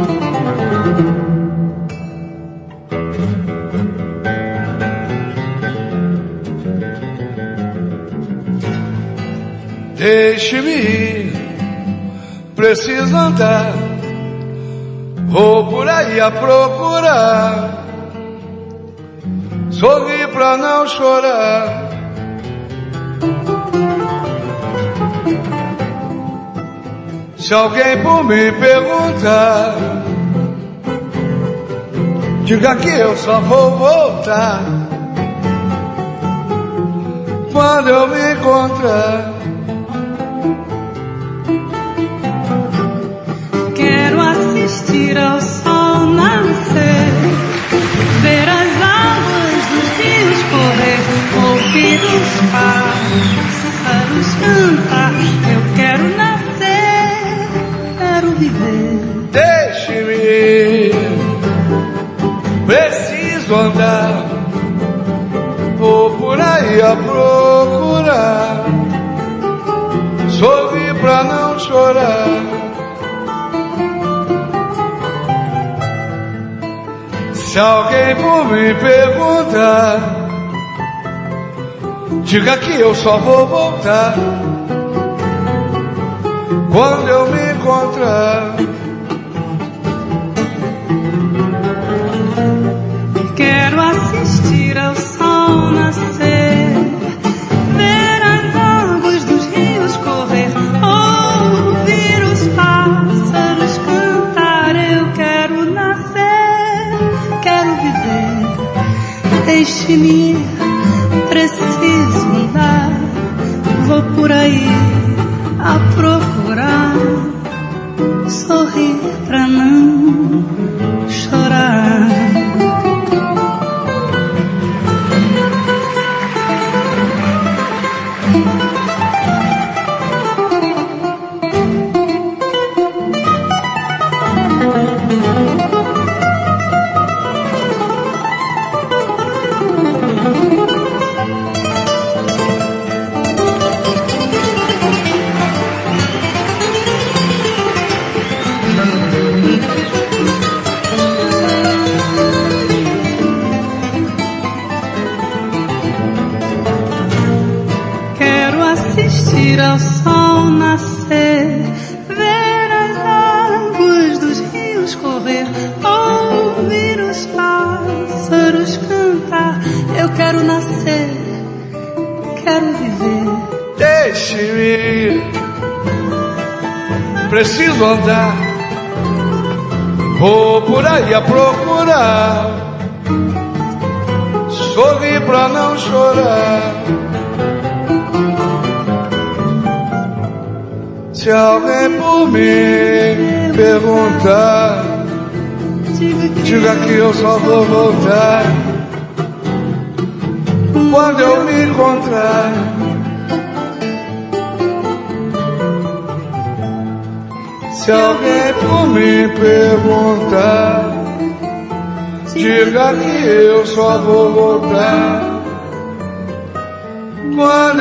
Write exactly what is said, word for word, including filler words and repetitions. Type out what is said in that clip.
Deixe-me ir, preciso andar, vou por aí a procurar, sorrir pra não chorar. Se alguém por mim perguntar, diga que eu só vou voltar quando eu me encontrar. Quero assistir ao sol nascer, ver as águas dos rios correr, ouvir os pássaros cantar. Eu quero nascer, quero viver. Deixe-me ir, preciso andar, vou por aí a procurar, sorrir pra não chorar. Se alguém por me perguntar, diga que eu só vou voltar quando eu me encontrar. Quero assistir ao sol nascer, ver as águas dos rios correr, ouvir os pássaros cantar. Eu quero nascer, quero viver. Deixe-me ir, preciso andar, vou por aí a procurar, sorrir pra não chorar. Ao sol nascer, ver as águas dos rios correr, ouvir os pássaros cantar. Eu quero nascer, quero viver. Deixe-me ir, preciso andar, vou por aí a procurar, sorrir pra não chorar. Se alguém por mim perguntar, diga que eu só vou voltar quando eu me encontrar. Se alguém por mim perguntar, diga que eu só vou voltar quando